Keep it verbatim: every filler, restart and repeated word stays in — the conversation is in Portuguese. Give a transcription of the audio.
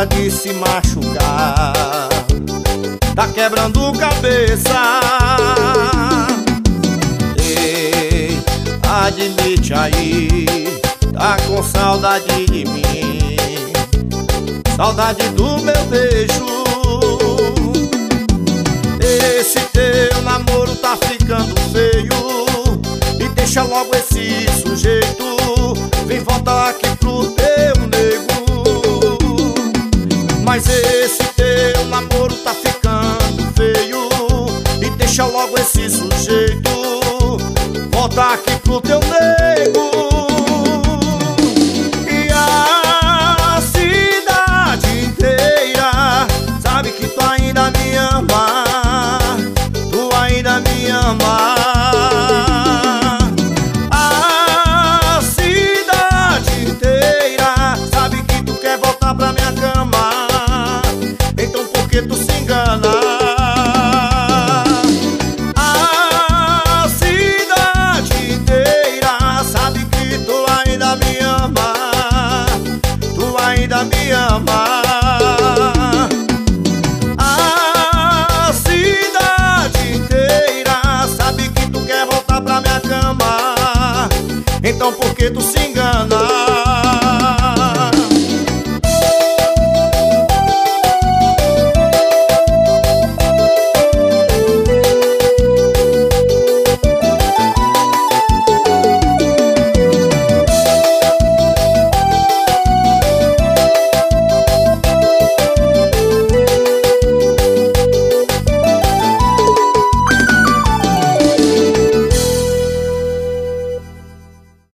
para de se machucar, tá quebrando cabeça. Ei, admite aí, tá com saudade de mim, saudade do meu beijo. Esse teu namoro tá ficando feio, e deixa logo esse sujeito. Vem voltar aqui pro teu nego. Mas esse teu namoro tá ficando feio, e deixa logo esse sujeito. Volta aqui pro teu nego. E a cidade inteira sabe que tu ainda me ama, tu ainda me ama. A cidade inteira sabe que tu quer voltar pra minha cama. Então por que tu se engana? A cidade inteira sabe que tu ainda me ama, tu ainda me ama. A cidade inteira sabe que tu quer voltar pra minha cama. Então por que tu se engana?